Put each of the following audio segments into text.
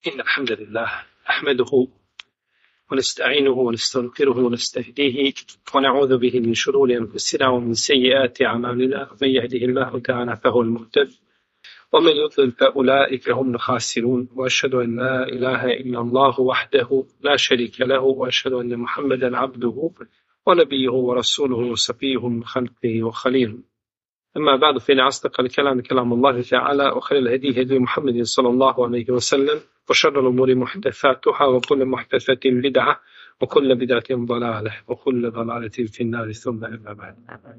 إن الحمد لله نحمده ونستعينه ونستغفره ونستهديه ونعوذ به من شرور أنفسنا ومن سيئات أعمالنا. من يهده الله تعالى فهو المهتد ومن يضلل فأولئك هم الخاسرون. وأشهد أن لا إله إلا الله وحده لا شريك له وأشهد أن محمدا عبده ونبيه ورسوله وصفيه من خلقه وخليله. أما بعد فإن أصدق الكلام كلام الله تعالى وخير الهدي هدي محمد صلى الله عليه وسلم وشر الأمور محدثاتها وكل محدثة بدعة وكل بدعة ضلالة وكل ضلالة في النار. ثم أما بعد.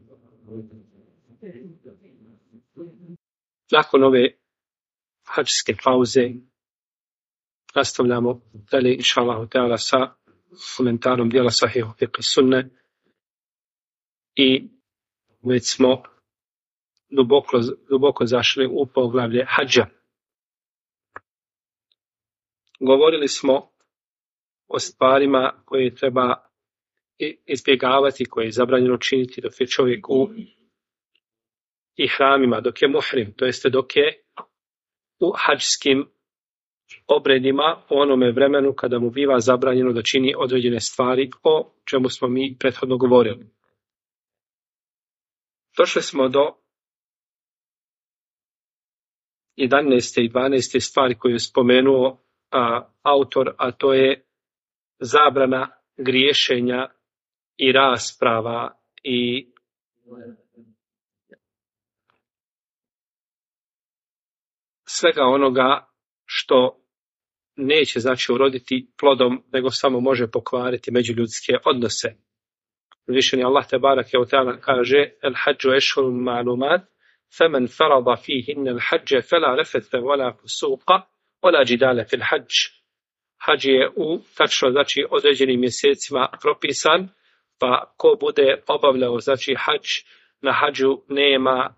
Nakon ove hadžske pauze nastavljamo dalje inša Allahu teala sa komentarom dijela Sahih fiqh sunne i već smo duboko zašli u poglavlje hadža. Govorili smo o stvarima koje treba izbjegavati, koje je zabranjeno činiti dok je čovjek u ihramima, dok je muhrim, to jeste dok je u hadžskim obredima u onome vremenu kada mu biva zabranjeno da čini određene stvari o čemu smo mi prethodno govorili. Došli smo do 11. i 12. stvari koju je spomenuo autor, a to je zabrana griješenja i rasprava i svega onoga što neće znači uroditi plodom, nego samo može pokvariti međuljudske odnose. Uzvišeni Allah tebareke ve teala kaže: El hadžu ešhurun ma'lumat, faman farada fihinna al hadža fala rafatha wala fusuqa wala jidala fil hadž. Hadž je u tačno znači određenim mjesecima propisan, pa ko bude obavljao znači hadž, na hadžu nema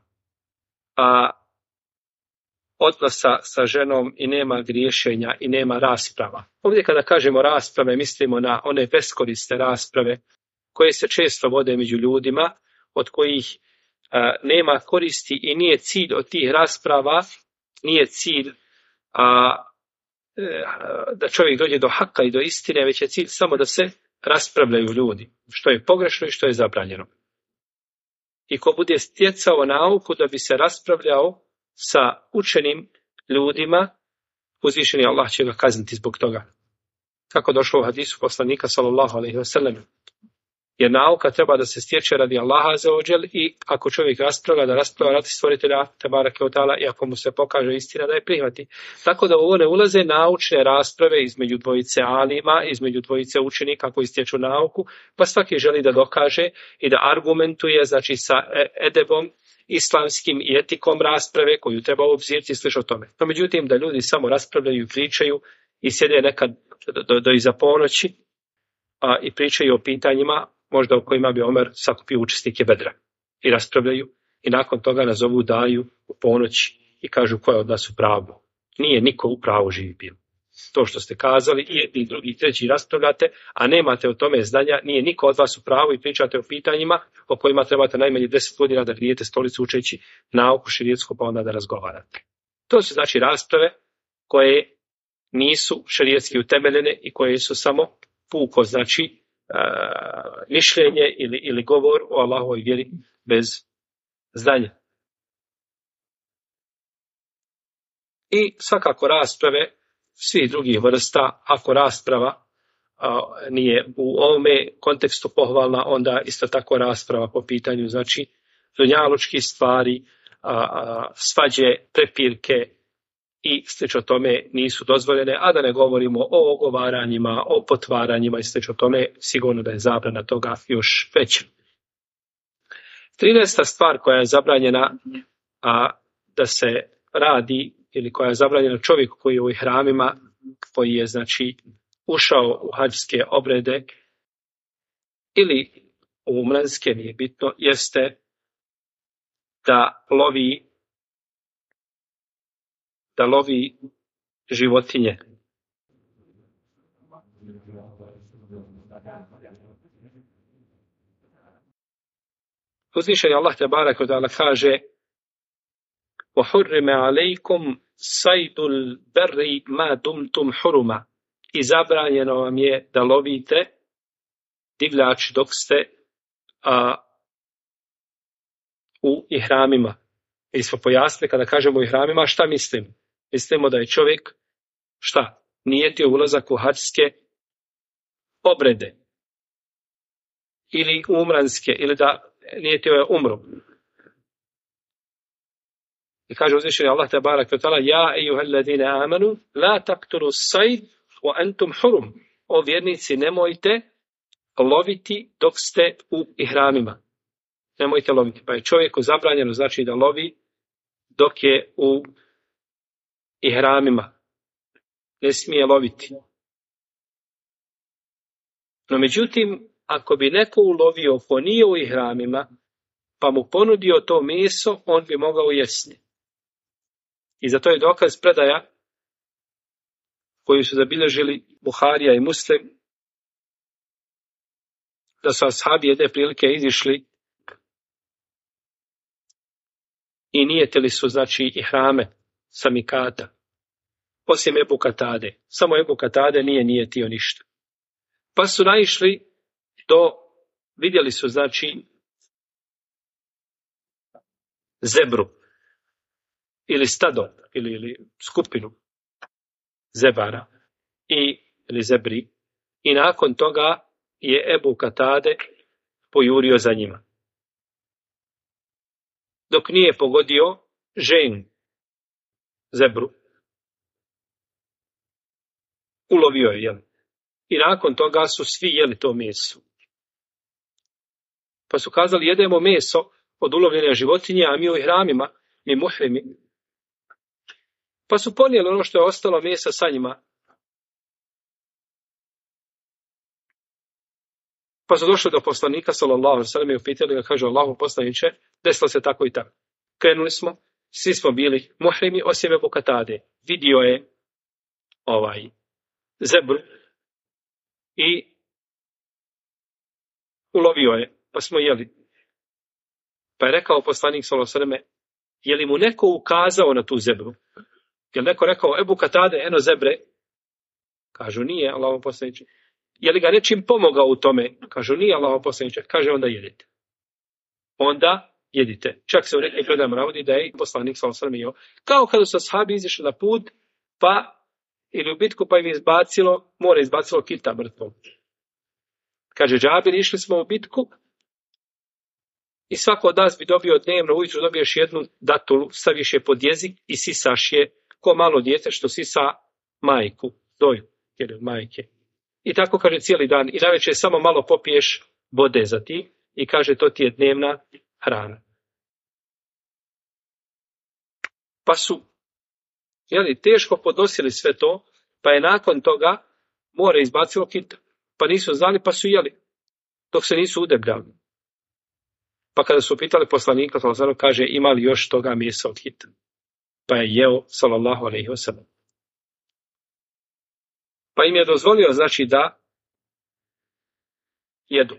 odnosa sa ženom i nema griješenja i nema rasprava. Ovdje kada kažemo rasprave, mislimo na one beskorisne rasprave koje se često vode među ljudima, od kojih nema koristi i nije cilj od tih rasprava, nije cilj da čovjek dođe do haka i do istine, već je cilj samo da se raspravljaju ljudi, što je pogrešno i što je zabranjeno. I ko bude stjecao nauku da bi se raspravljao sa učenim ljudima, uzvišeni Allah će ga kazniti zbog toga. Kako došlo u hadisu poslanika sallallahu alejhi ve sellem. Jer nauka treba da se stječe radi Allaha azza wa džel, i ako čovjek raspravlja, da raspravlja radi stvoritelja tebareke ve teala, i ako mu se pokaže istina, da je prihvati. Tako da u ovo ne ulaze naučne rasprave između dvojice alima, između dvojice učenika koji stječu nauku, pa svaki želi da dokaže i da argumentuje, znači sa edebom islamskim i etikom rasprave koju treba obzirati i slično tome. No međutim, da ljudi samo raspravljaju i pričaju i sjede nekad do iza ponoći i pričaju o pitanjima možda o kojima bi Omer sakupio učesnike Bedra i raspravljaju i nakon toga nazovu daju u ponoći i kažu ko je od nas u pravu. Nije niko u pravu živi bio. To što ste kazali i jedni, drugi i treći raspravljate, a nemate o tome znanja, nije niko od vas u pravu i pričate o pitanjima o kojima trebate najmanje 10 godina da grijete stolicu učeći nauku širijetsku pa onda da razgovarate. To su znači rasprave koje nisu šerijetski utemeljene i koje su samo puko, znači mišljenje ili govor o Allahovoj vjeri bez znanja. I svakako rasprave svih drugih vrsta, ako rasprava nije u ovome kontekstu pohvalna, onda isto tako rasprava po pitanju znači dunjalučkih stvari, svađe, prepirke i slično tome nisu dozvoljene, a da ne govorimo o ogovaranjima, o potvaranjima i slično tome, sigurno da je zabrana toga još veća. 13. stvar koja je zabranjena da se radi, ili koja je zabranjena čovjeku koji je u ihramima, koji je znači ušao u hadžske obrede ili u umranske, nije bitno, jeste da lovi životinje. Uzvišeni Allah tebareke ve teala kaže: وَحُرِّمَ عَلَيْكُمْ sajdul berri ma dumtum huruma. I zabranjeno vam je da lovite divljač dok ste u ihramima. Mi smo pojasnili kada kažemo u ihramima šta mislimo. Mislimo da je čovjek šta? Nijetio ulazak u hadžske obrede ili umranske ili da nijetio je umru. I kaže uzvišeni Allah tebarak ve taala ja ejuhalladine amanu la taqtulu sayd wa antum hurum. O vjernici, nemojte loviti dok ste u ihramima. Nemojte loviti. Pa je čovjeku zabranjeno znači da lovi dok je u ihramima. Ne smije loviti. No međutim, ako bi neko ulovio ko nije u ihramima, pa mu ponudio to meso, on bi mogao jesti. I za to je dokaz predaja koju su zabilježili Buharija i Muslim, da su ashabi jedne prilike izišli i nijetili su znači ihrame sa mikata, osim Ebu Katade. Samo Ebu Katade nije nijetio ništa. Pa su naišli vidjeli su znači zebru ili stado ili skupinu zebara ili zebri i nakon toga je Ebu Katade pojurio za njima. Dok nije pogodio ženu zebru, ulovio je, jel? I nakon toga su svi jeli to meso. Pa su kazali, jedemo meso od ulovljene životinje, a mi u ihramima, mi muhrimi. Pa su ponijeli ono što je ostalo mesa sa njima. Pa su došli do poslanika, sallallahu alejhi ve sellem, i upitali ga, kaže, Allahu poslaniče, desilo se tako i tako. Krenuli smo, svi smo bili muhrimi, osim Ebu Katade. Vidio je zebru i ulovio je, pa smo jeli. Pa je rekao poslanik, sallallahu alejhi ve sellem, je li mu neko ukazao na tu zebru? Je li neko rekao, Ebu Katade, eno zebre? Kažu, nije, Allahu poslaniče. Je li ga nečim pomogao u tome? Kažu, nije, Allahu poslaniče. Kaže, onda jedite. Onda jedite. Čak se u nekim predajama navodi da je poslanik sallallahu alejhi ve sellem kao kada su ashabi izišli na put, ili u bitku, pa im more izbacilo kita mrtvog. Kaže Džabir, išli smo u bitku i svako od nas bi dobio dnevno, ujutru dobiješ jednu datulu, staviš je pod jezik i sisaš je ko malo dijete što sisa majku, doju, jer od majke. I tako kaže cijeli dan i navečer samo malo popiješ vode za ti i kaže to ti je dnevna hrana. Pa su teško podnosili sve to, pa je nakon toga more izbacilo kita. Pa nisu znali, pa su jeli, dok se nisu udebljali. Pa kada su pitali poslanika, kaže, ima li još toga mesa od kita? Pa je jeo, sallallahu alejhi ve sellem. Pa im je dozvolio, znači, da jedu.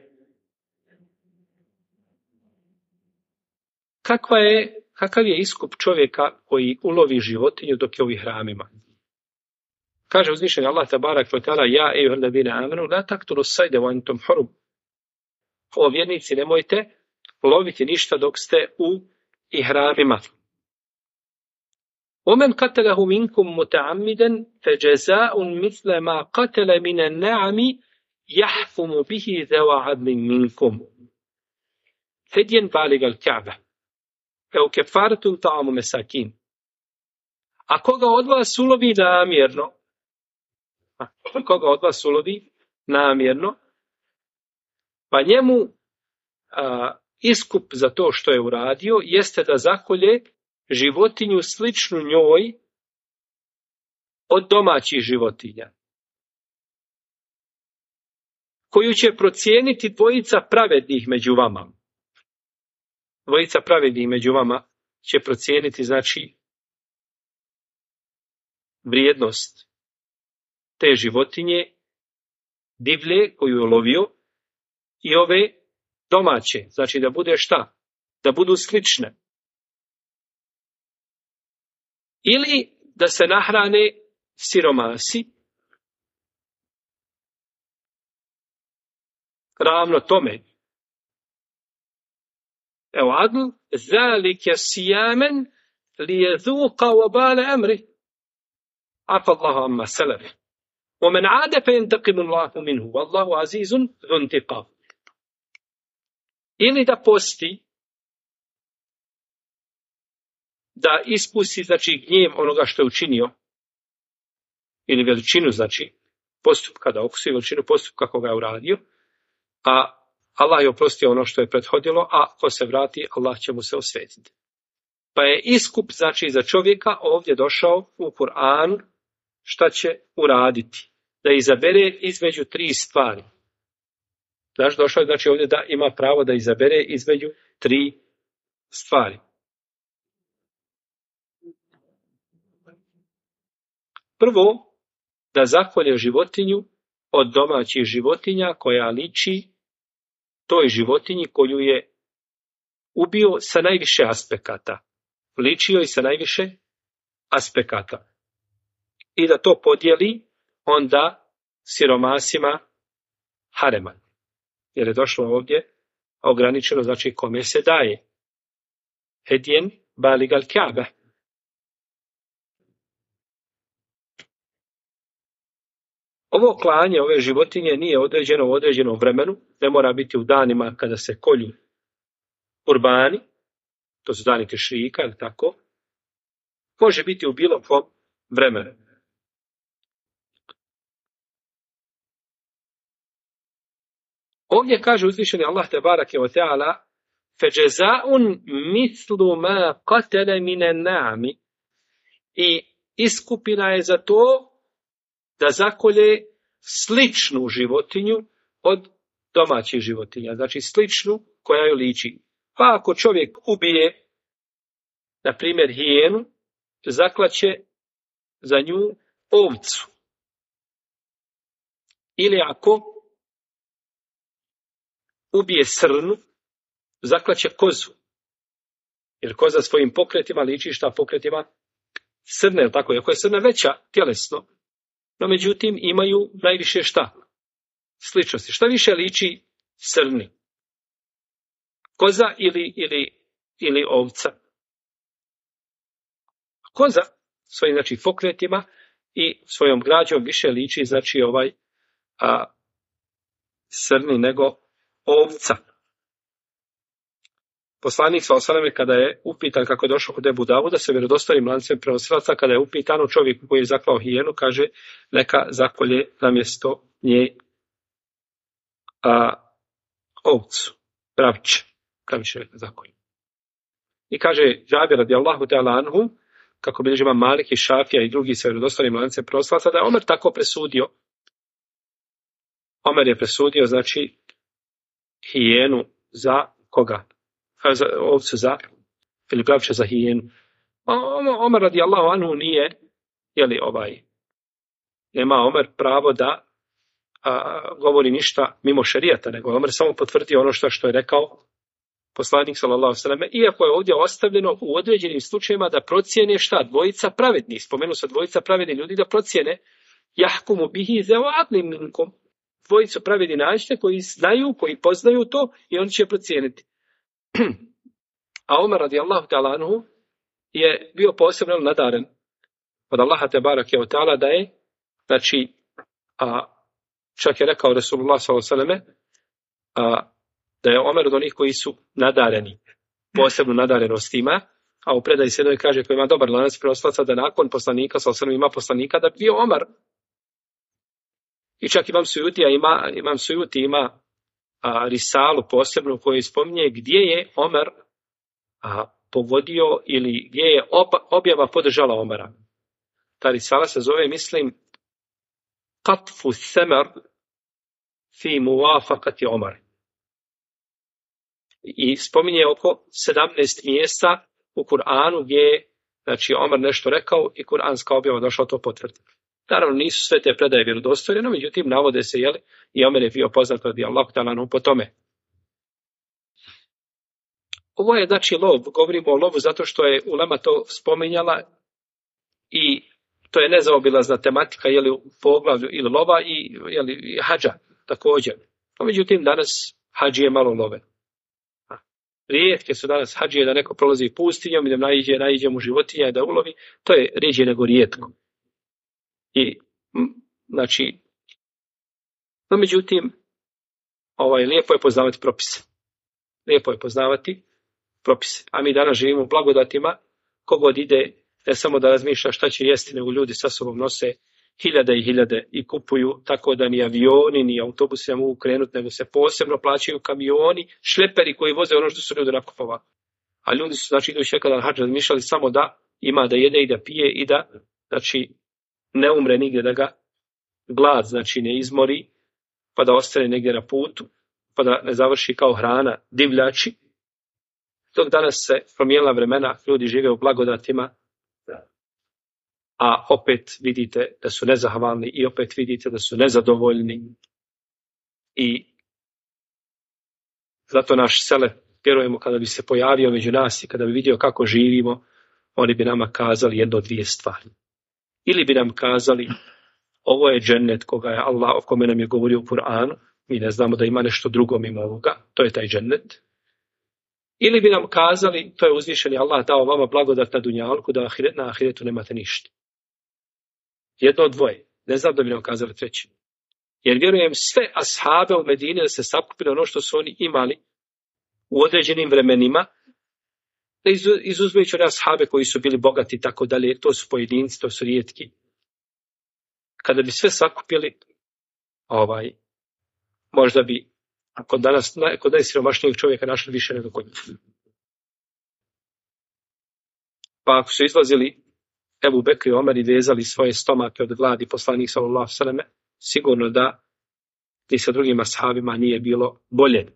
Kakav je iskup čovjeka koji ulovi životinju dok je u ihramima? Kaže uzvišeni Allah tebarak ve taala ja ejuhalladine amanu la taqtulu sayda wa antum hurum. O vjernici, nemojte loviti ništa dok ste u ihramima. ومن قتله منكم متعمدا فجزاء مثل ما قتل من النعم يحكم به ذو عدل منكم فديا بالغ الكعبة أو كفارة طعام مساكين. A koga od vas ulovi namjerno, pa njemu iskup za to što je uradio jeste da zakolje životinju sličnu njoj od domaćih životinja, koju će procijeniti dvojica pravednih među vama. Dvojica pravednih među vama će procijeniti, znači, vrijednost te životinje divlje koju je lovio i ove domaće, znači da bude šta? Da budu slične. Ili da se nahrane siromasi, ravno tome. Evo adl, zalike sijamen li je dhuqa wabale amri. Afa Allahu amma salafi. ومن عاد فينتقم الله منه والله عزيز ذو انتقام. Ili da posti, da ispusti, znači, gnjev onoga što je učinio, ili veličinu, znači, postupka, da okusi veličinu postupka koga je uradio, a Allah je oprostio ono što je prethodilo, a ko se vrati, Allah će mu se osvetiti. Pa je iskup, znači, za čovjeka ovdje došao u Kur'anu, šta će uraditi? Da izabere između 3 stvari. Znaš, došao je, znači, ovdje da ima pravo da izabere između 3 stvari. Prvo, da zakolje životinju od domaćih životinja koja liči toj životinji koju je ubio sa najviše aspekata. Ličio i sa najviše aspekata. I da to podijeli onda siromasima harema. Jer je došlo ovdje ograničeno, znači kome se daje. Hedjen baligal Ka'be. Ovo klanje ove životinje nije određeno u određenom vremenu, ne mora biti u danima kada se kolju kurbani, to su dani tešrika ili tako, može biti u bilo kom vremenu. Ovdje kaže uzvišeni Allah tebarake ve taala feđezaun mislu ma qatala minan na'ami, i iskupina je za to da zakolje sličnu životinju od domaćih životinja, znači sličnu koja joj liči. Pa ako čovjek ubije, na primjer, hijenu, zaklaće za nju ovcu. Ili ako ubije srnu, zaklaće kozu. Jer koza svojim pokretima liči šta pokretima srne, tako je. Ako je srna veća tjelesno, no međutim imaju najviše šta? Sličnosti. Šta više liči srni? Koza ili ovca? Koza svojim, znači, pokretima i svojom građom više liči, znači, srni nego ovca. Poslanik s.a.v. kada je upitan, kako je došao kod Ebu Davuda sa vjerodostojnim lancem prenosilaca, kada je upitan o čovjeku koji je zaklao hijenu, kaže neka zakolje na mjesto nje ovcu, praviće neka zakolje. I kaže Džabir radijallahu ta'ala anhu, kako bilježi imam Malik i Šafija i drugi sa vjerodostojnim lancem prenosilaca, da je Omer tako presudio. Omer je presudio, znači, hijenu za koga? Ovcu za, ili praviće za hijenu. Omer radijallahu anhu nije, nema Omer pravo da govori ništa mimo šerijata, nego Omer samo potvrdio ono što je rekao poslanik sallallahu alejhi ve selleme, iako je ovdje ostavljeno u određenim slučajevima da procijene šta? Dvojica pravednih. Spomenu se dvojica pravednih ljudi da procijene jahkumu bihi zeu adlim minkum. Dvojicu pravedni nađite koji znaju, koji poznaju to i oni će procijeniti. A Omer radijallahu ta'ala anhu je bio posebno nadaren od Allaha tebarake ve ta'ala da je, znači, čak je rekao Resulullah sallallahu alejhi ve selleme da je Omer od onih koji su nadareni, posebno nadarenostima, a u predaji se jednoj kaže koji ima dobar lanac prenosilaca da nakon poslanika sallallahu alejhi ve selleme ima poslanika da bio Omer. I čak Imam Sujuti ima risalu posebnu koju spominje gdje je Omer povodio ili gdje je objava podržala Omera. Ta risala se zove, mislim, Qatfu Thamar fi Muwafaqati Omar. I spominje oko 17 mjesta u Kur'anu gdje je, znači, Omer nešto rekao i kuranska objava došla to potvrditi. Naravno, nisu sve te predaje vjerodostojne, no međutim navode se, i Omer je bio poznat radijallahu ta'ala anhu po tome. Ovo je, znači, lov. Govorimo o lovu zato što je ulema to spominjala i to je nezaobilazna tematika, je li u poglavlju ili lova i je li hadža također. No, međutim, danas hadžije malo love. Rijetke su danas hadžije da neko prolazi pustinjom i da naiđe mu životinja i da ulovi. To je rijeđe nego rijetko. I, znači, no, međutim, lijepo je poznavati propise. Lijepo je poznavati propise. A mi danas živimo u blagodatima, kogod ide, ne samo da razmišlja šta će jesti, nego ljudi sa sobom nose hiljade i hiljade i kupuju, tako da ni avioni, ni autobusi ne mogu krenuti, nego se posebno plaćaju kamioni, šleperi koji voze ono što su ljudi nakupovali. A ljudi su, znači, idući nekada na hadž razmišljali samo da ima da jede i da pije i da, znači, ne umre nigdje, da ga glad, znači, ne izmori, pa da ostane negdje na putu, pa da ne završi kao hrana divljači. Dok danas se promijenila vremena, ljudi žive u blagodatima, a opet vidite da su nezahvalni i opet vidite da su nezadovoljni. I zato naš selef, vjerujemo, kada bi se pojavio među nas i kada bi vidio kako živimo, oni bi nama kazali jedno od dvije stvari. Ili bi nam kazali, ovo je džennet koga je Allah, o kome nam je govorio u Kur'anu, mi ne znamo da ima nešto drugo mimo ovoga, to je taj džennet. Ili bi nam kazali, to je uzvišeni Allah dao vama blagodat na dunjalku, da na ahiretu nemate ništa. Jedno od dvoje. Ne znam da bi nam kazali treće. Jer vjerujem sve ashabe u Medini da se sakupili ono što su oni imali u određenim vremenima, izuzmujući one ashabe koji su bili bogati i tako dalje, to su pojedinci, to su rijetki. Kada bi sve sakupili, možda bi kod najsiromašnijeg čovjeka našli više nego kod njih. Pa ako su izlazili Ebu Bekr i Omer i vezali svoje stomake od gladi poslanik sallallahu alejhi ve selleme, sigurno da ni sa drugim ashabima nije bilo bolje.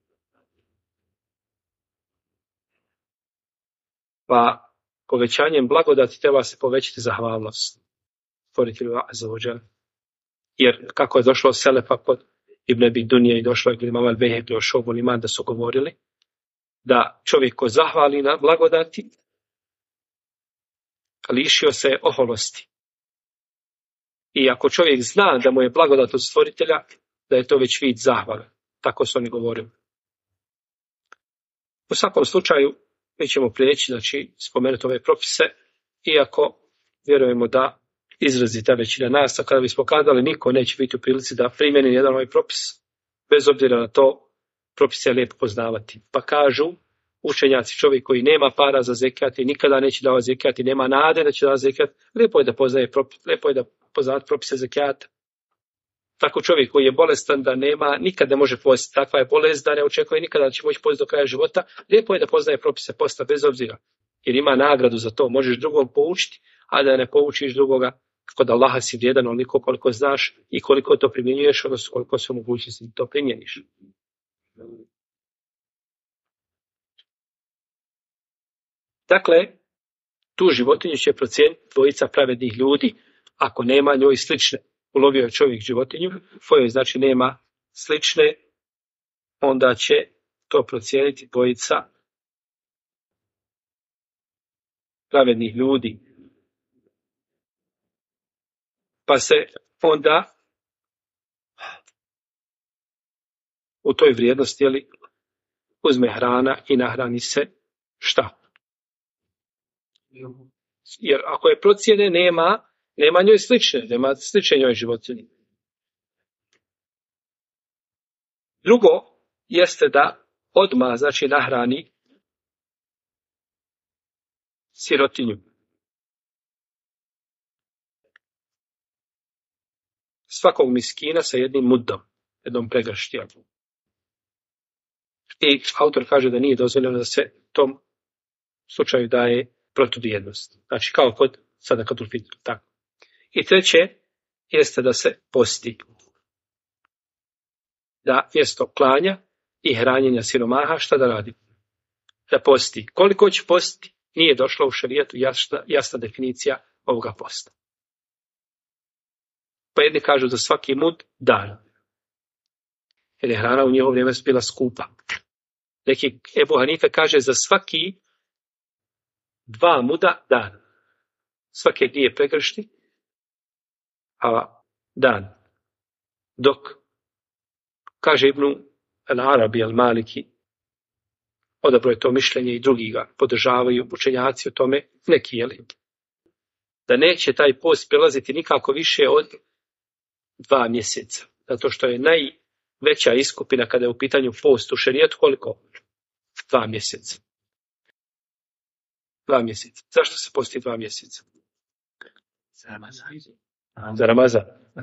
Pa povećanjem blagodati treba se povećati zahvalnost stvoritelju azza wa dželle. Jer kako je došlo selefa kod Ibn Abi Dunije i došlo je imam al-Bejhaqi o Šobul Iman da su govorili da čovjek ko zahvali na blagodati lišio se oholosti. I ako čovjek zna da mu je blagodat od stvoritelja, da je to već vid zahvale. Tako su oni govorili. U svakom slučaju, mi ćemo prijeći, znači, spomenuti ove propise, iako vjerujemo da izrazita većina nas, a kada bismo kazali, niko neće biti u prilici da primjeni jedan ovaj propis, bez obzira na to, propis je lijepo poznavati. Pa kažu učenjaci, čovjek koji nema para za zekat i nikada neće davati zekat i nema nade da će davati zekat, lijepo je da poznaje poznavati propise zekata. Tako čovjek koji je bolestan da nema, nikad ne može postiti, takva je bolest da ne očekuje nikada da će moći postiti do kraja života, lijepo je da poznaje propise posta bez obzira, jer ima nagradu za to, možeš drugog poučiti, a da ne poučiš drugoga, kod Allaha si vrijedan onoliko koliko znaš i koliko to primjenjuješ, odnosno koliko se mogućnosti da to primjeniš. Dakle, tu životinju će procijeniti dvojica pravednih ljudi, ako nema njoj slične. Ulovio je čovjek životinju, kojoj znači nema slične, onda će to procijeniti dvojica pravednih ljudi. Pa se onda u toj vrijednosti uzme hrana i nahrani se šta? Jer ako je procjene nema njoj slične, nema slične njoj životinje. Drugo jeste da odmah, znači, nahrani sirotinju. Svakog miskina sa jednim muddom, jednom pregrštijom. I autor kaže da nije dozvoljeno da se tom slučaju daje protuvrijednost. Znači kao kod sadakatul fitr. Tako. I treće jeste da se posti. Da mjesto klanja i hranjenja siromaha šta da radi? Da posti. Koliko će postiti? Nije došla u šerijetu jasna definicija ovoga posta. Pa jedni kažu za svaki mud dan. Jer je hrana u njihovo vrijeme bila skupa. Neki Ebu Hanife kaže za svaki 2 muda dan. svake 2 prekršti, a dan. Dok, kaže Ibnu al-Arabi al-Maliki, odabro je to mišljenje i drugi ga podržavaju učenjaci o tome, neki jeli, da neće taj post prelaziti nikako više od 2 mjeseca. Zato što je najveća iskupina kada je u pitanju post u šerijetu, koliko? 2 mjeseca. 2 mjeseca. Zašto se posti 2 mjeseca? Za Ramazan. Za Ramazan.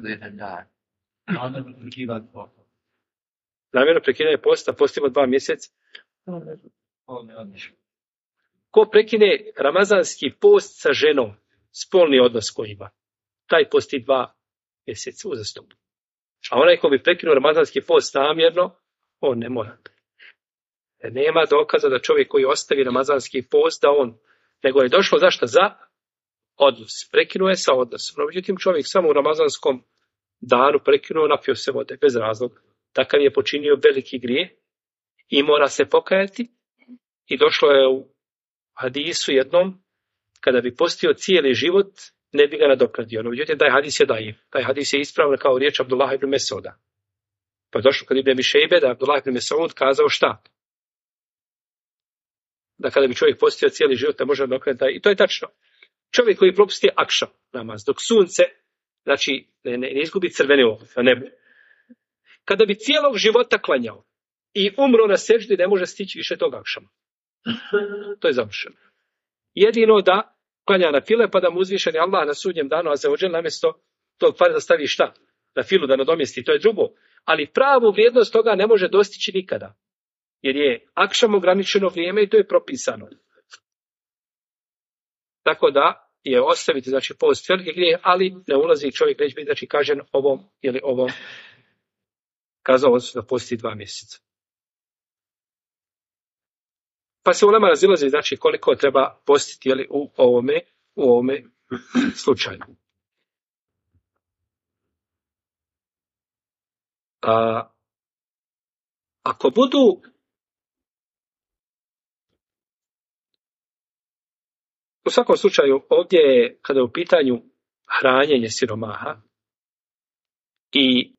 Namjerno prekidanje posta, postimo 2 mjeseca. Ko prekine ramazanski post sa ženom, spolni odnos koji ima, taj posti 2 mjeseca uzastopno. A onaj ko bi prekinuo ramazanski post namjerno, on ne mora. Nema dokaza da čovjek koji ostavi ramazanski post, da on, nego je došlo zašto? Za odnos. Prekinuo je sa odnosom. No, međutim, čovjek samo u ramazanskom danu prekinuo, napio se vode, bez razloga. Takav je počinio veliki grijeh i mora se pokajati. I došlo je u hadisu jednom, kada bi postio cijeli život, ne bi ga nadoknadio. No, međutim, taj hadis je dajiv. Taj hadis je ispravan kao riječ Abdullah ibn Mesauda. Pa je došlo kod Ibn Abi Šejbe da Abdullah ibn Mesaud kazao šta? Da kada bi čovjek postio cijeli život, ne može nadoknaditi. I to je tačno. Čovjek koji propusti akšam namaz, dok sunce, znači ne izgubi crvene oko na nebu. Kada bi cijelog života klanjao i umro na seždi, ne može stići više tog akšama. To je završeno. Jedino da klanja na file, pa da mu uzvišeni Allah na sudnjem danu, a za ođel namjesto tog farza stavi šta? Na filu da nadomjesti, to je drugo. Ali pravu vrijednost toga ne može dostići nikada. Jer je akšam ograničeno vrijeme i to je propisano. Tako da je ostaviti, znači, post velike grije, ali ne ulazi čovjek neće biti, znači, kažen ovom ili ovom, kazao da posti 2 mjeseca. Pa se ulema razilazi, znači, koliko treba postiti, jeli, u ovome slučaju. Ako budu u svakom slučaju ovdje je, kada je u pitanju hranjenje siromaha i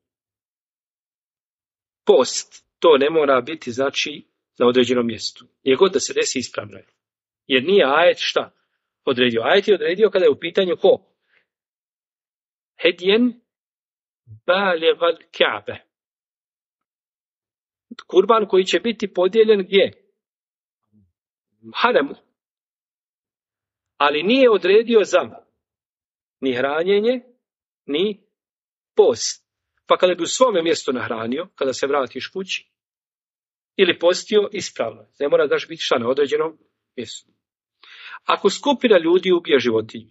post, to ne mora biti, znači, na određenom mjestu. Je god da se desi, ispravno je. Jer nije ajet šta odredio. Ajet je odredio kada je u pitanju ko? Hedjen balegal Ka'be. Kurban koji će biti podijeljen gdje? Haremu. Ali nije odredio za ni hranjenje, ni post. Pa kada bi u svome mjestu nahranio, kada se vratiš kući, ili postio, ispravno. Ne mora daš biti šta na određenom mjestu. Ako skupina ljudi ubije životinju,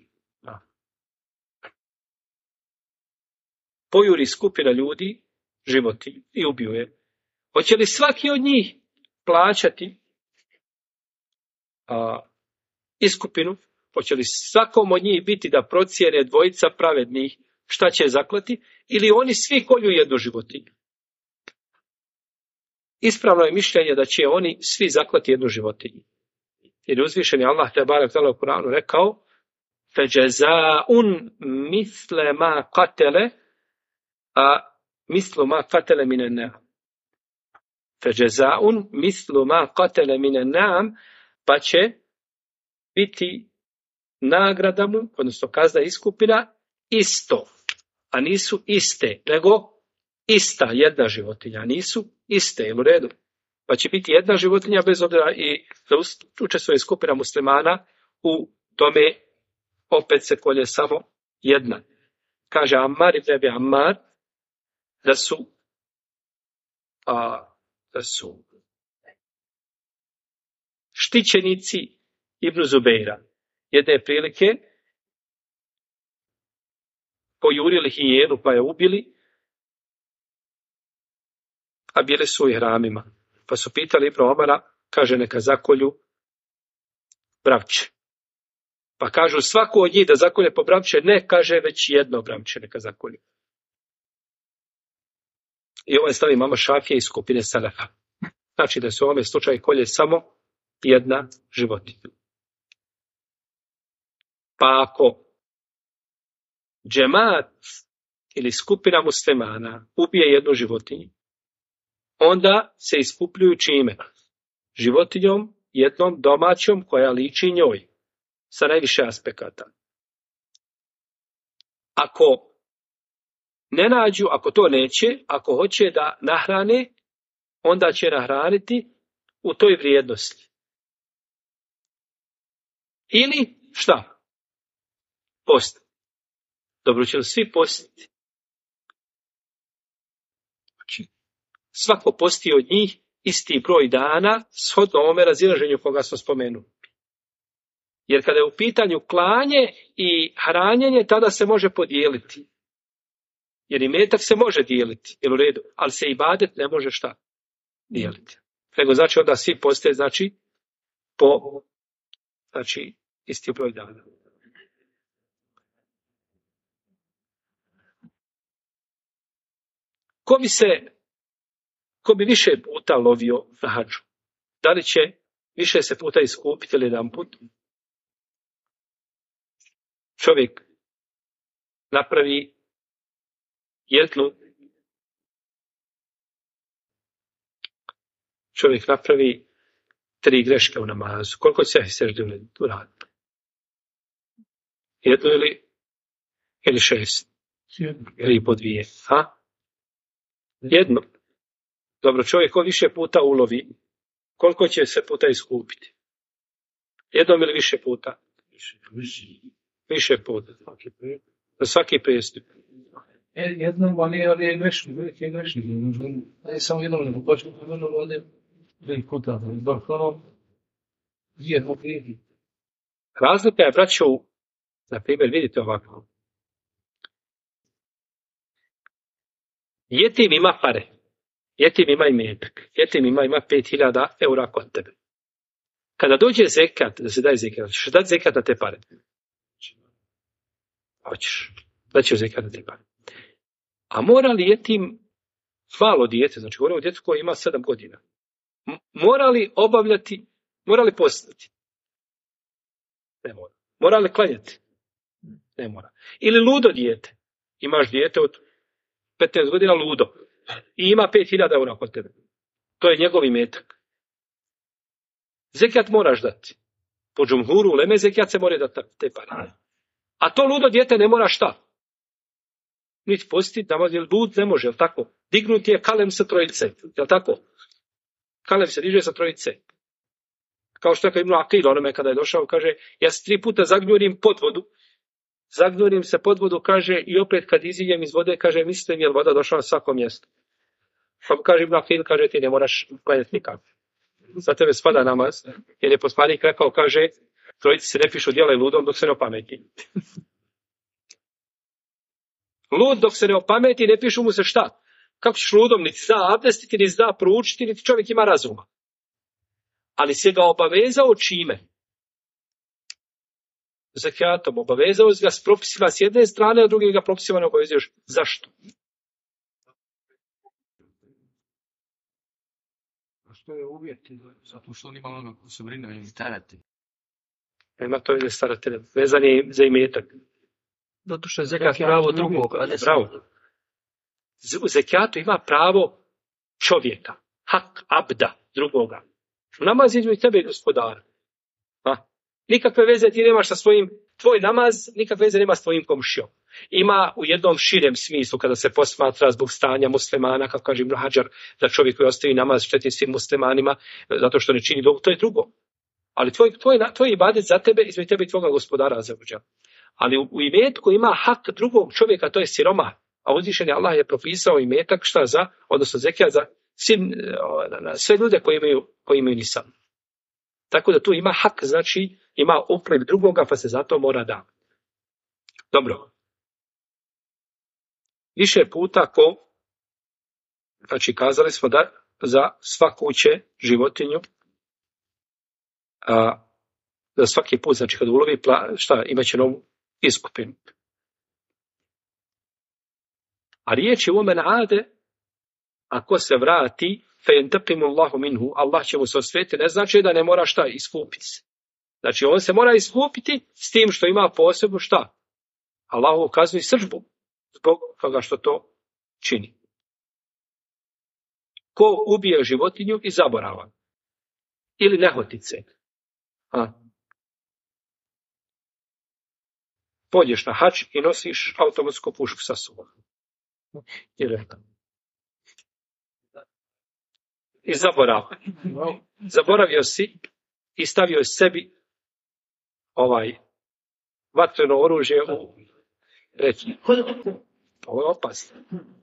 pojuri skupina ljudi životinju i ubiju je, hoće li svaki od njih plaćati iskupinu? Hoće li svakom od njih biti da procijene dvojica pravednih šta će zaklati? Ili oni svi kolju jednu životinju? Ispravno je mišljenje da će oni svi zaklati jednu životinju. Jer je uzvišeni Allah te barek tala u Kur'anu rekao فَجَزَاءٌ مِثْلَ مَا قَتَلَ مِثْلُ مَا قَتَلَ مِنَ النَّعَمِ فَجَزَاءٌ مِثْلُ مَا قَتَلَ مِنَ النَّعَمِ, pa će biti nagrada mu, odnosno kazna iskupina, isto. A nisu iste, nego ista jedna životinja. Nisu iste, ili u redu. Pa će biti jedna životinja bez obzira i da učestvuje skupina muslimana u tome, opet se kolje samo jedna. Kaže Ammar ibn Abi Ammar da su štićenici Ibn Zubeira jedne prilike pojurili hijenu pa je ubili, a bili su u ihramima. Pa su pitali Ibn Omara, kaže neka zakolju bravče. Pa kažu svaku od njih da zakolje po bravče, ne, kaže već jedno bravče neka zakolju. I ovo je stavi mama Šafije iz skupine Selefa. Znači da se u ovome slučaju kolje samo jedna životinja. Pa ako džemat ili skupina muslimana ubije jednu životinju, onda se iskupljuju čime? Životinjom, jednom domaćom koja liči njoj, sa najviše aspekata. Ako ne nađu, ako to neće, ako hoće da nahrane, onda će nahraniti u toj vrijednosti. Ili šta? Post. Dobro, će li svi postiti? Svako posti od njih isti broj dana, shodno ovome razilaženju koga smo spomenuli. Jer kada je u pitanju klanje i hranjenje, tada se može podijeliti. Jer i metak se može dijeliti, jel u redu, ali se ibadet ne može šta dijeliti. Nego znači onda svi postoje, znači, znači isti broj dana. Ko bi više puta lovio na hadžu? Da li će više se puta iskupiti ili jedan put? Čovjek napravi jednu, čovjek napravi 3 greške u namazu. Koliko će se uraditi? Jednu ili 6? Ili po 2? Ha? Jedno. Dobro, čovjek ko više puta ulovi, koliko će se puta iskupiti? Jednom ili više puta? Više puta. Za svaki prijestup. Jednom, ali je grešni, veliki je grešni. Ne samo jednom, nego počnem jednom, ali veliki puta. Dok ono, jedno prijedi. Razlika je, braćo, na primjer, vidite ovako. Jetim ima pare. Jetim ima imetak. Jetim ima 5.000 eura kod tebe. Kada dođe zekat, da se daje zekat, ćeš dati zekat na te pare? Hoćeš. Daćeš zekat na te pare. A mora li jetim malo dijete, znači govorimo o djetetu koji ima 7 godina, mora li postati? Ne mora. Mora li klanjati? Ne mora. Ili ludo dijete. Imaš dijete od 15 godina ludo i ima 5.000 eura kod tebe. To je njegov imetak. Zekat moraš dati. Po džumhuru uleme zekat se mora dati te pare. A to ludo dijete ne mora šta? Niti postiti namaz, jer lud ne može, jel tako? Dignuti je kalem sa trojice, jel tako? Kalem se diže sa trojice. Kao što je Ibn Akil, onome kada je došao, kaže, ja se 3 puta zagnjurim pod vodu, zagnjurim se pod vodu, kaže, i opet kad iziđem iz vode, kaže, mislite mi, je voda došla na svako mjesto. Pa kaže Ibn Akil, kaže, ti ne moraš klanjati nikako. Za tebe spada namaz, jer je poslanik rekao, kaže, trojici se ne pišu djela i ludom dok se ne opameti. Lud dok se ne opameti, ne pišu mu se šta? Kako ćeš ludom, niti zna abdestiti, niti zna proučiti, niti čovjek ima razuma. Ali se ga obavezao čime? Zakatom. Obavezao ga s propisima s jedne strane, a drugi ga propisima ne obavezuješ. Zašto? Što je uvjet? Zato što on ima ono ko se brine i starati. Nema to ide staratelj. Vezan je za imetak. Zato što je zekat pravo drugog, a ne pravo. U zekatu ima pravo čovjeka. Hak abda drugoga. Namaz između tebe i gospodara. Nikakve veze ti nemaš sa tvoj namaz, nikakve veze nema s tvojim komšijom. Ima u jednom širem smislu kada se posmatra zbog stanja muslimana, kako kaže Ibn Hadžar, da čovjek koji ostavi namaz šteti svim muslimanima zato što ne čini dobro, to je drugo. Ali tvoj ibadet za tebe, između tebe i tvoga gospodara azeođa. Ali u imetku ima hak drugog čovjeka, to je siroma. A uzvišeni Allah je propisao imetak šta za, odnosno zekijat za sve ljude koji imaju nisam. Tako da tu ima hak, znači ima upliv drugoga, pa se zato mora da. Dobro. Više puta znači kazali smo da za svaku će životinju, za svaki put, znači kad ulovi, imaće novu iskupinu. A riječ je umen ade, ako se vrati, fejentaqimu Allahu minhu, Allah će mu se osvetiti, ne znači da ne mora šta iskupiti se. Znači on se mora iskupiti s tim što ima posebno šta? Allahovu kaznu i srdžbu zbog toga što to čini. Ko ubije životinju i zaborava ili nehotice. Pođeš na hač i nosiš automatsku pušku sa sobom. I zaboravio si i stavio sebi vatreno oružje u reći. Ovo je opasno.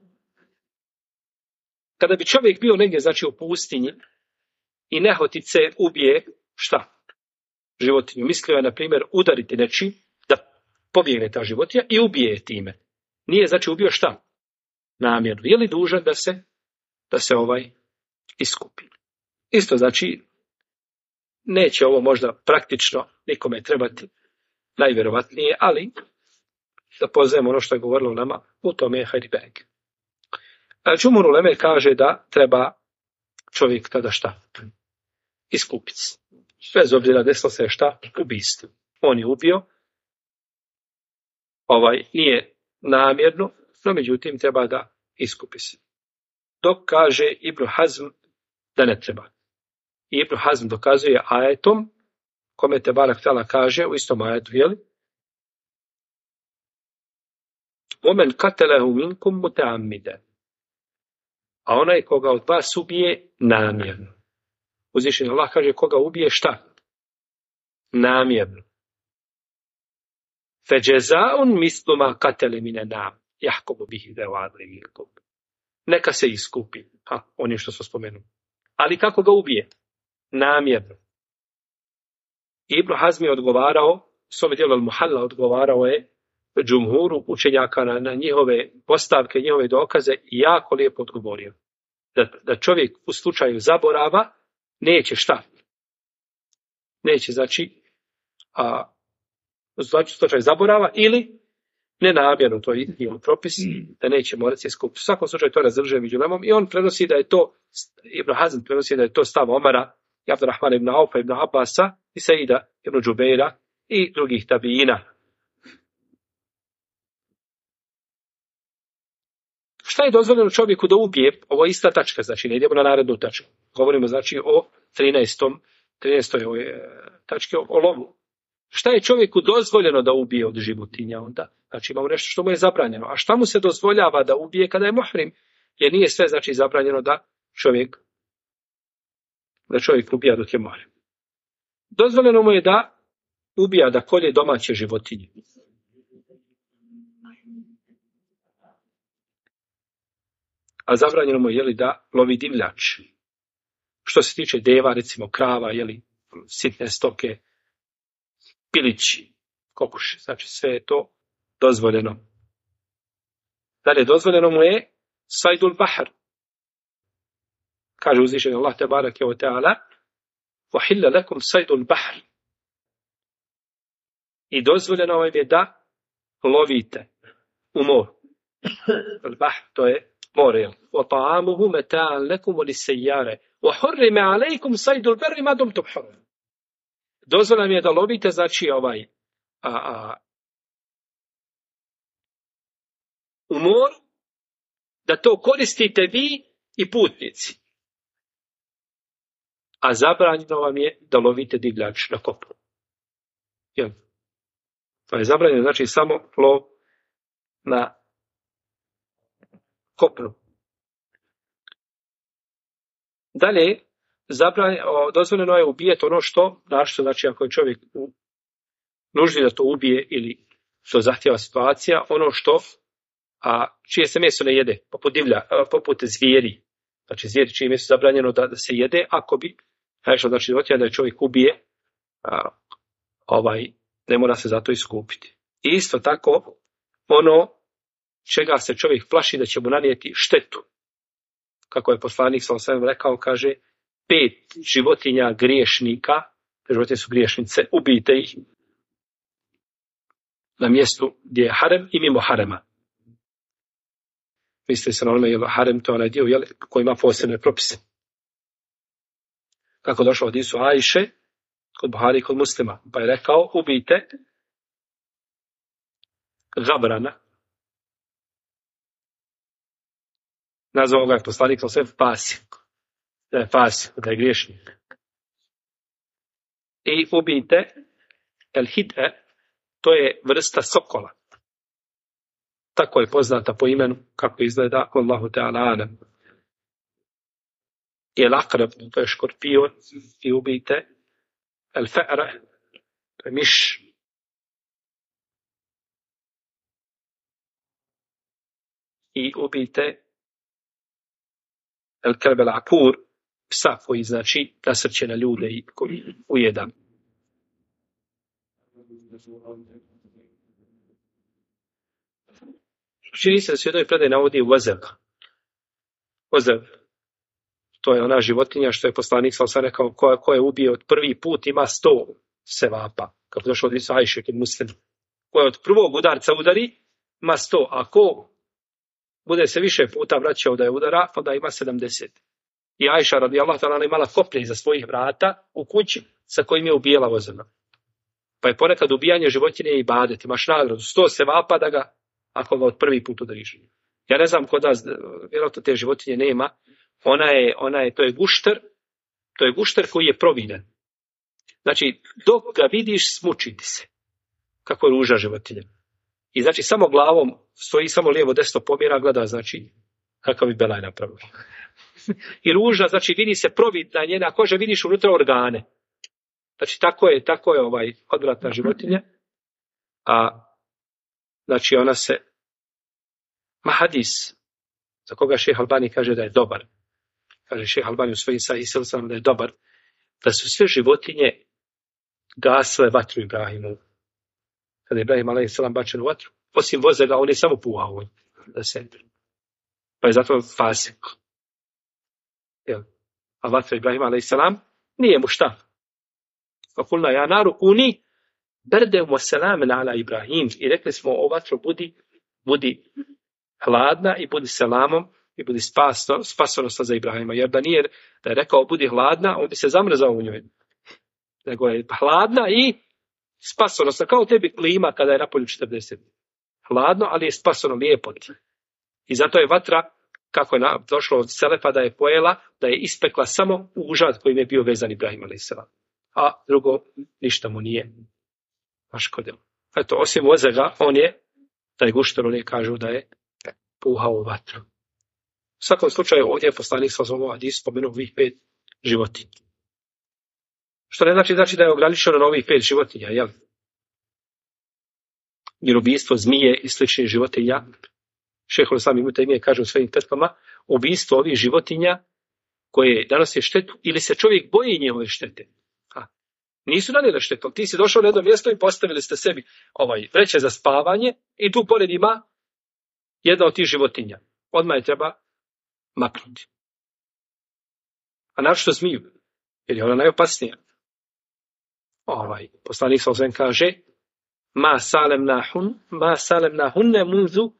Kada bi čovjek bio negdje, znači u pustinji, i nehotice ubije, šta? Životinju. Mislio je, na primjer, udariti nečim, da pobjegne ta životinja i ubije je time. Nije, znači, ubio šta? Namjerno. Je li dužan da se iskupi? Isto, znači, neće ovo možda praktično nikome trebati najvjerovatnije, ali da pozovemo ono što je govorilo nama, u tome je hajribeg. Džumhur uleme kaže da treba čovjek tada šta? Iskupiti se. Bez obzira desilo se šta? Ubijstvo. On je ubio, nije namjerno, no međutim treba da iskupi se. Dok kaže Ibn Hazm da ne treba. I Ibn Hazm dokazuje ajetom, kome te Barak Tala kaže u istom ajetu, jeli? Omen katelehu minkum muta'ammiden. A onaj koga od vas ubije namjerno. Uzvišeni Allah kaže koga ubije šta? Namjerno. Feđezaun misluma katele mine nam. Jahkobu bihi devadli milkom. Neka se iskupi. Oni što su spomenuli. Ali kako ga ubije? Namjerno. Ibn Hazm je odgovarao, s ove dijelo Al-Muhalla odgovarao je džumhuru učenjaka na njihove postavke, njihove dokaze i jako lijepo odgovorio. Da čovjek u slučaju zaborava neće šta? Neće, znači, u slučaju zaborava ili nenamjerno, to je propis, da neće morati se skupiti. U svakom slučaju to razdržuje među lemom i on prenosi da je to, Ibn Hazm prenosi da je to stav Omara, Abdurrahmana ibn Aufa, ibn Abbasa i Saida ibn Džubeira i drugih tabijina. Šta je dozvoljeno čovjeku da ubije? Ovo je ista tačka, znači ne idemo na narednu tačku. Govorimo znači o 13. tački o lovu. Šta je čovjeku dozvoljeno da ubije od životinja onda? Znači imamo nešto što mu je zabranjeno. A šta mu se dozvoljava da ubije kada je muhrim? Jer nije sve znači zabranjeno da čovjek ubija dok je muhrim. Dozvoljeno mu je da ubija, da kolje domaće životinje. A zabranjeno mu je da lovi divljač. Što se tiče deva, recimo krava, sitne stoke, pilići, kokoši, znači sve je to dozvoljeno. Dalje, dozvoljeno mu je sajdul bahr. Kaže uzvišeni Allah tebareke ve taala: "Wahilla lakum saydul bahr." I dozvoljeno vam je da lovite u moru. Al-bahr, to je more. Wa ta'amuhu mata'an lakum wa lis-sayyara wa hurrima 'alaykum saydul barri ma dumtum hurum. Dozvoljeno je da lovite, znači u moru, da to koristite vi i putnici. A zabranjeno vam je da lovite divljač na kopnu. To je zabranjeno, znači samo lov na kopnu. Dalje, dozvoljeno je ubijeti ono što, znači ako je čovjek nužni da to ubije ili što zahtjeva situacija, ono što, čije se meso ne jede, poput zvijeri. Znači zvijeri čije meso zabranjeno da se jede, ako bi, znači životinja da je čovjek ubije, ne mora se zato iskupiti. I isto tako, ono čega se čovjek plaši da će mu nanijeti štetu. Kako je poslanik s.a.v. rekao, kaže, 5 životinja griješnika, te životinje su griješnice, ubijte ih na mjestu gdje je harem i mimo harema. Mislite se na onome, harem to je onaj dio koji ima posebne propise. Kako došlo od Isu Ajše, kod Buhari i kod Muslima, pa je rekao, ubijte Gabrana, nazvao ga je poslanik sve fasik, da je griješnik. I ubijte el hid'e, to je vrsta sokola. Tako je poznata po imenu, kako izgleda, Allahu ta'ala alam. I el akrab, to je škorpion, i ubijte el fe'ra, to je miš. I ubijte el kelbel akur, psa koji znači nasrće na ljude i koji ujeda. Čini se da se u jednoj predaj navodi vozev. Vozev, to je ona životinja što je poslanik sam rekao ko je ubio od prvi put ima 100 sevapa. Kako došlo od Isa Ajše kod Muslima. Ko je od prvog udarca udari, ima 100. A ko bude se više puta vraćao da je udara, onda ima 70. I Ajša radijallahu ta'ala imala koplje iza svojih vrata u kući sa kojim je ubijala vozena. Pa je ponekad ubijanje životinje i ibadet. Imaš nagradu 100 sevapa da ga, ako ga od prvi put udariš. Ja ne znam kod nas, vjerojatno te životinje nema. To je gušter koji je providen. Znači, dok ga vidiš, smučiti se. Kako je ruža životinja. I znači, samo glavom stoji, samo lijevo desno pomjera, gleda, znači, kakav bi belaj napravio. I ruža, znači, vidi se providna njena koža, vidiš unutra organe. Znači, tako je odvratna životinja. A, znači, ona se, hadis, za koga šejh Albani kaže da je dobar. Kaže šejh Albani u svojim sahihama da je dobar. Da su sve životinje gasile vatru Ibrahimu. Kada je Ibrahim a.s. bačen u vatru, osim vozega, on je samo puhao da se. Pa je zato fasik. A vatra Ibrahim a.s. nije mu šta. Pa kulna ja naru kuni berdem wa salamen ala Ibrahim. I rekli smo o vatru budi hladna i budi selamom i budi spasonosna za Ibrahima. Jer da je rekao budi hladna, on bi se zamrzao u njoj. Nego je hladna i spasonosna, kao tebi klima kada je napolju 40. Hladno, ali je spasono, lijepo ti. I zato je vatra, kako je došlo od Selefa da je pojela, da je ispekla samo užad kojim je bio vezan Ibrahim a.s. A drugo, ništa mu nije naškodilo. Eto, osim vozega, taj gušter, oni kažu da je puhao vatru. U svakom slučaju, ovdje je poslanik sa ovom hadisu spomenuo ovih 5 životinja. Što ne znači da je ograničeno na ovih 5 životinja, jel? Jer ubijstvo zmije i sličnih životinja, šejhul islam Ibn Tejmije kaže u svojim fetvama, ubijstvo ovih životinja koje nanose štetu ili se čovjek boji njihove štete. Nisu nanijele štetu. Ti si došao na jedno mjesto i postavili ste sebi vreće za spavanje i tu pored ima jedna od tih životinja. Odmah je treba maknuti. A našto zmiju? Jer je ona najopasnija. Poslanik sallallahu kaže ma salemnahunne munzu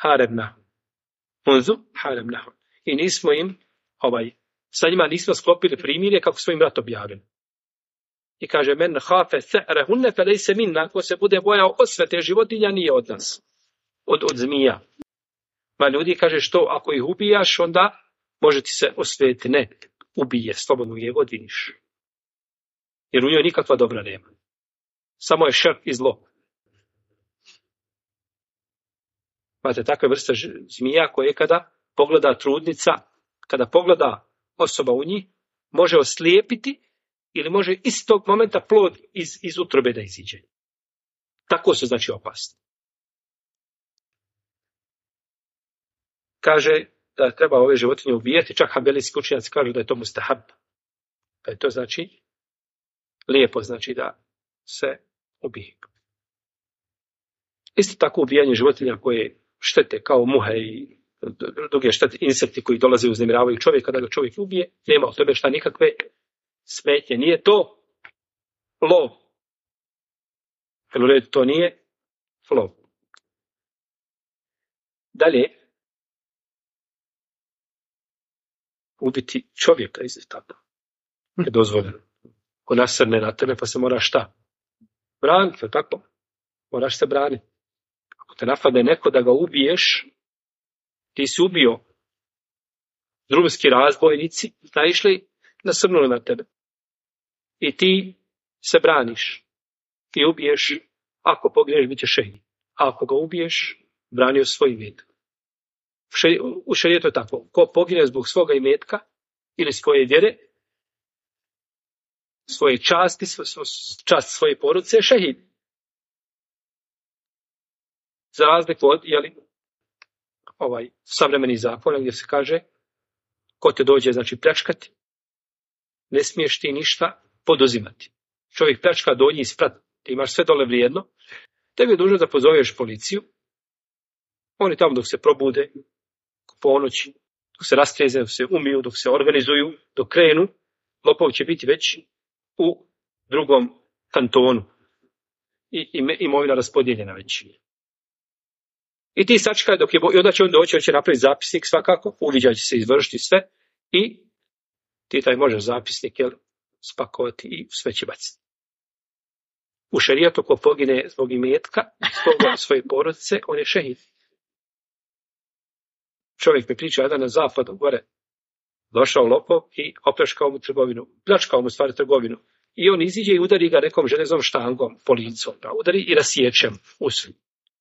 haremnahun. I nismo im sa njima nismo sklopili primirje kako smo im rat objavili. I kaže men hafe se'rehunne fe lejse minna, ako se bude bojao osvete životinja nije od nas. Od zmija. Ma ljudi kaže što ako ih ubijaš onda može ti se osvetiti. Ne, ubije, slobodno je odviniš. Jer u njoj nikakva dobra nema. Samo je šer i zlo. Imate takve vrste zmija koje kada pogleda trudnica, kada pogleda osoba u njih, može oslijepiti ili može istog momenta plod iz utrobe da iziđe. Tako su znači opasni. Kaže da treba ove životinje ubijati, čak hambelijski učenjaci kažu da je to mustahab. Da je to znači lijepo, znači da se ubije. Isto tako ubijanje životinja koje štete kao muhe i druge štete, insekti koji dolaze i uznemiravaju čovjeka, da ga čovjek ubije, nema od tebe šta nikakve smetnje. Nije to lov. Jel u redu, to nije lov. Dalje, ubiti čovjeka isto tako je dozvoljeno. Ko nasrne na tebe pa se mora šta? Braniti, tako? Moraš se braniti. Ako te napadne neko da ga ubiješ, ti si ubio, drumski razbojnici naišli, nasrnuli na tebe. I ti se braniš. Ti ubiješ, ako pogineš, bit će šehid. A ako ga ubiješ, branio svoj imetak. U šerijetu je tako. Ko pogine zbog svoga imetka ili svoje vjere, svoje časti, čast svoje porodice, je šehid. Za razliku od, savremeni zakon, gdje se kaže, ko te dođe, znači, pljačkati, ne smiješ ti ništa poduzimati. Čovjek pljačka, dođi i sprat, ti imaš sve dole vrijedno, tebi je dužno da pozoveš policiju, oni tamo dok se probude, po noći, dok se rastreze, dok se umiju, dok se organizuju, dok krenu, lopov će biti već u drugom kantonu i imovina raspodijeljena već. I ti sačekaj dok je, i onda će on doći, on će napraviti zapisnik svakako, uviđaj će se izvršiti sve i ti taj možeš zapisnik spakovati i sve će baciti. U šerijatu ko pogine zbog imetka, svoje porodice, on je šehid. Čovjek mi priča jedan na zapadu, gore, došao lopov i opljačkao mu trgovinu. Pljačkao mu stvari trgovinu. I on iziđe i udari ga nekom železnom štangom po licu. Udari i rasječe usred.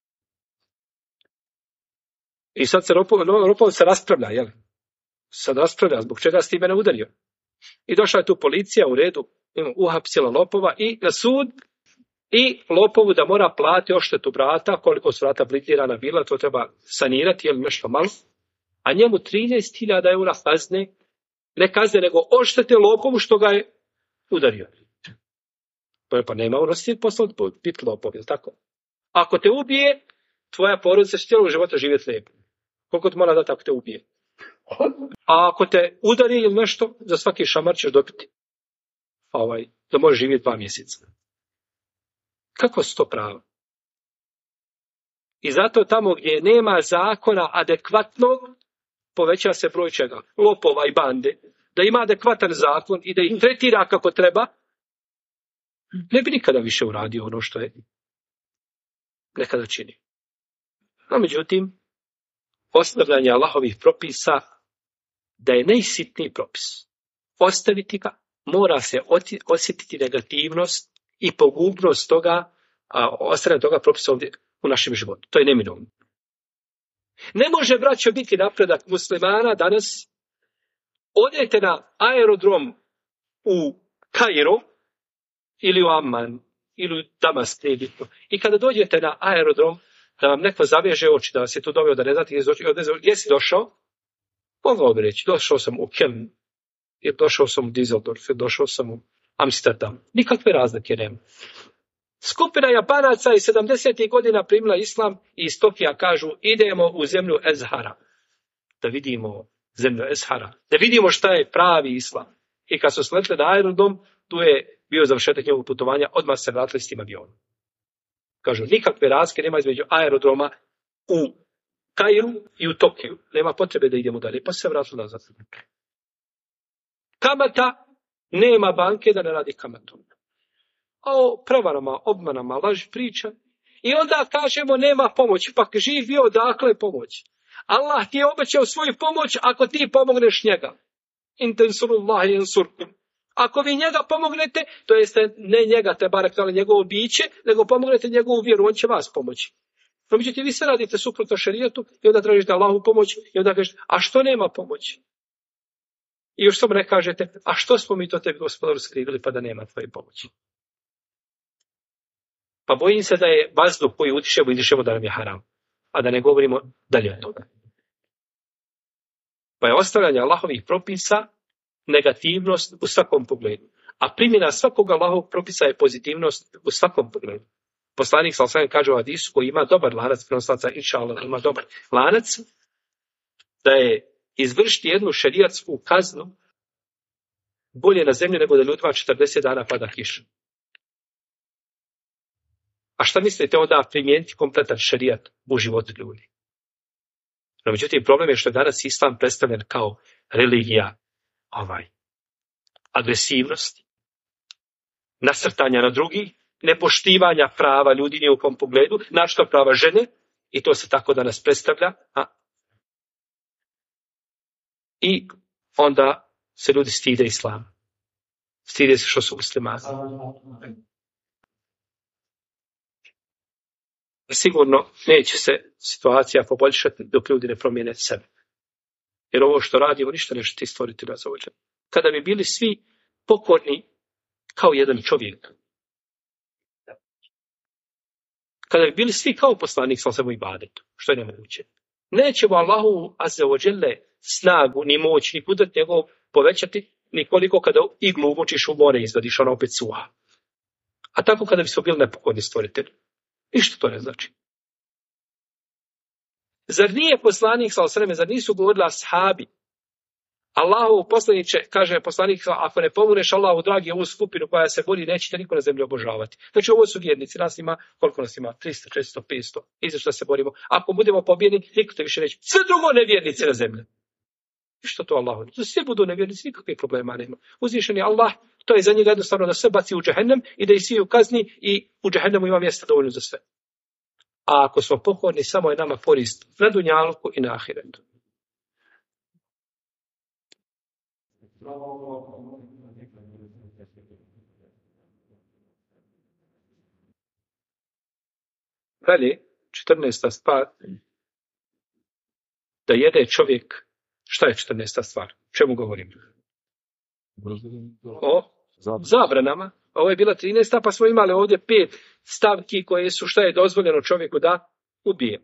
I sad se lopov se raspravlja, jel? Sad raspravlja, zbog čega si ti mene udario. I došla je tu policija u redu, uhapsila lopova i na sud, i lopovu da mora plati odštetu brata, koliko su vrata blitirana bila, to treba sanirati, jel nešto malo. A njemu 13.000 eura kazne, ne kazne, nego odštete lopovu što ga je udario. Pa nema unosti posla biti lopov, jel tako? Ako te ubije, tvoja porodica će cijelo života živjeti lijepo. Koliko ti mora dati ako te ubije? A ako te udari ili nešto, za svaki šamar ćeš dobiti da možeš živjeti 2 mjeseca. Kako su to pravo? I zato tamo gdje nema zakona adekvatnog, poveća se broj čega? Lopova i bande. Da ima adekvatan zakon i da ih tretira kako treba, ne bi nikada više uradio ono što je nekada čini. No, međutim, ostavljanje Allahovih propisa da je najsitniji propis. Ostaviti ga, mora se osjetiti negativnost i pogubnost toga, ostavljanje toga propisa ovdje u našem životu. To je neminovno. Ne može, braćo, biti napredak muslimana danas. Odete na aerodrom u Kairo ili u Amman ili u Damask, i kada dođete na aerodrom, da vam neko zaveže oči, da vas je tu doveo, da ne znate gdje si došao, mogao bi reći, došao sam u Keln, došao sam u Düsseldorf, došao sam u Amsterdam. Nikakve razlike nema. Skupina Japanaca iz 70. godina primila islam i iz Tokija kažu, idemo u zemlju Ezhara. Da vidimo zemlju Ezhara. Da vidimo šta je pravi islam. I kad su sletili na aerodrom, tu je bio završetak njegovog putovanja, odmah se vratili s tim avionom. Kažu, nikakve razlike nema između aerodroma u Kairu i u Tokiju. Nema potrebe da idemo dalje. Pa se vratili nazad. Kamata, nema banke da ne radi kamatu. A o prevarama, obmanama, laži priča. I onda kažemo, nema pomoći. Pa živio odakle pomoć. Allah ti je obećao svoju pomoć ako ti pomogneš njega. Intensurullah yansurkum. Ako vi njega pomognete, to jeste ne njega, te barek tale njegovo biće, nego pomognete njegovu vjeru, on će vas pomoći. No, međutim, vi sve radite suprotno šerijetu i onda tražite Allahu pomoć i onda kažete, a što nema pomoći? I još samo ne kažete, a što smo mi to tebi, Gospodaru, skrivili pa da nema tvoje pomoći? Pa bojim se da je vazduh koji utišemo i dišemo da nam je haram, a da ne govorimo dalje od toga. Pa je ostavljanje Allahovih propisa negativnost u svakom pogledu. A primjena svakog Allahovog propisa je pozitivnost u svakom pogledu. Poslanik s.a.v. kaže u hadisu koji ima dobar lanac prenoslaca, inša Allah, ima dobar lanac, da je izvršiti jednu šerijatsku kaznu bolje na zemlji nego da ljudima 40 dana pada kiša. A šta mislite onda primijeniti kompletan šerijat u životu ljudi? No, međutim, problem je što je danas islam predstavljen kao religija agresivnosti, nasrtanja na drugi, nepoštivanja prava ljudi ni u kom pogledu, našto prava žene, I to se tako danas predstavlja. I onda se ljudi stide islama. Stide se što su muslimani. Sigurno neće se situacija poboljšati dok ljudi ne promijene sebe. Jer ovo što radimo ništa neće ti stvoriti razvođa. Kada bi bili svi pokorni kao jedan čovjek. Kada bi bili svi kao poslanik sa svemu ibadetu, što je nemoguće. Nećemo Allahu azza wa jalla snagu, ni moć, ni kudret njegov povećati, nikoliko kada iglu umočiš u more izvadiš, ona opet suha. A tako kada bi smo bili nepokorni stvoritelji. Ništa to ne znači. Zar nije poslanik sa sveme, zar nisu govorili ashabi? Allahu poslaniče, kaže poslanik, ako ne pomogneš Allahu dragi ovu skupinu koja se bori, nećete niko na zemlji obožavati. Znači ovo su vjernici, nas ima, koliko nas ima? 300, 400, 500. I za što se borimo? Ako budemo pobjedni, niko te više neće. Sve drugo nevjernici na zemlji. I što to Allahu? Da svi budu nevjernici, nikakvih problema nema. Uzvišen je Allah, to je za njega jednostavno da sve baci u džehennem i da ih svi kazni i u džehennemu ima mjesta dovoljno za sve. A ako smo pokorni, samo je nama korist na dunjaluku i na ahiretu. Dalje, 14. stvar, da jede čovjek. Šta je 14. stvar? Čemu govorim? O zabranama. Ovo je bila 13. pa smo imali ovdje 5 stavki koje su šta je dozvoljeno čovjeku da ubije.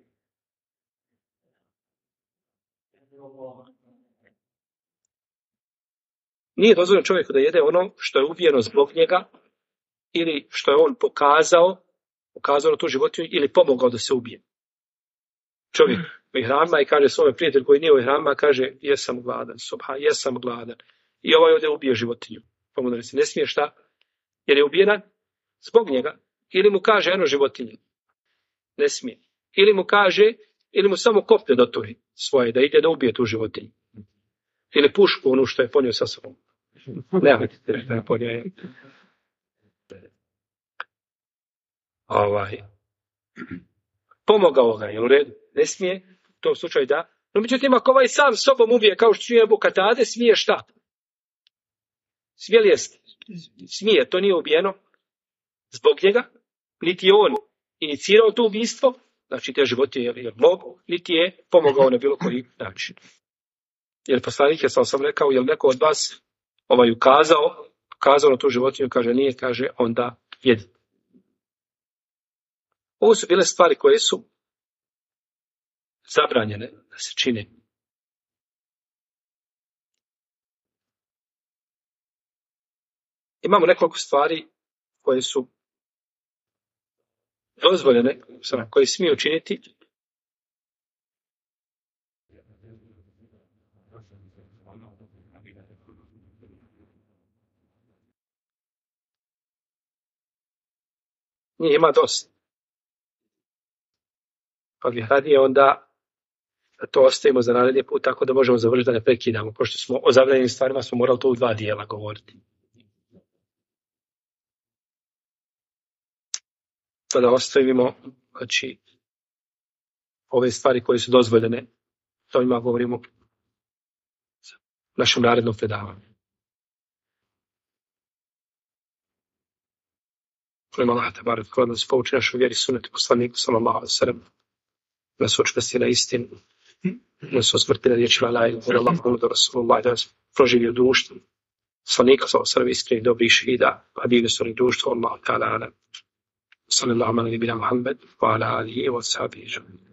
Nije dozvoljeno čovjeku da jede ono što je ubijeno zbog njega ili što je on pokazao na tu životinju ili pomogao da se ubije. Čovjek u ihrama i kaže svome prijatelju koji nije u ihrama, kaže jesam gladan. I ovaj ovdje ubije životinju. Pa mu da se ne smije šta? Jer je ubijena zbog njega. Ili mu kaže eno životinje. Ne smije. Ili mu samo koplje dotori svoje da ide da ubije tu životinju. Ili pušku onu što je ponio sa sobom. Nemojte što je ponio. Pomogao ga, jel u redu? Ne smije, u tom slučaju da. No međutim, ako ovaj sam sobom ubije, kao što čuje Ebu Katade, smije šta? Smije, to nije ubijeno zbog njega, niti je on inicirao to ubistvo, znači te životinje je mogu, niti je pomogao na bilo koji način. Jer poslanik je sam rekao, jel neko od vas ukazao na tu životinju, kaže nije, kaže onda jedi. Ovo su bile stvari koje su zabranjene da se čine. Imamo nekoliko stvari koje su dozvoljene, koje smiju činiti. Njih ima dosta. Pa bi radije onda da to ostavimo za naredni put tako da možemo završiti da ne prekidamo. Pošto smo o zabranjenim stvarima smo morali to u 2 dijela govoriti. To da ostavimo, znači, ove stvari koje su dozvoljene, to ima govorimo u našem narednom predavanju. Molim Allah te barek da nas pouči našoj vjeri sunnetu poslaniku sallallahu alejhi ve sellem. Nas učvrsti na istinu, nas osvrti na riječi la ilaha illallah Muhammedur Rasulullah, da nas proživi u društvu poslanika sallallahu alejhi ve sellem, iskrenih dobrih šehida, habibi sallallahu društvo, Allah ta'ala, sallallahu alejhi ve sellem, Muhammed, wa ala alihi wa sahbihi.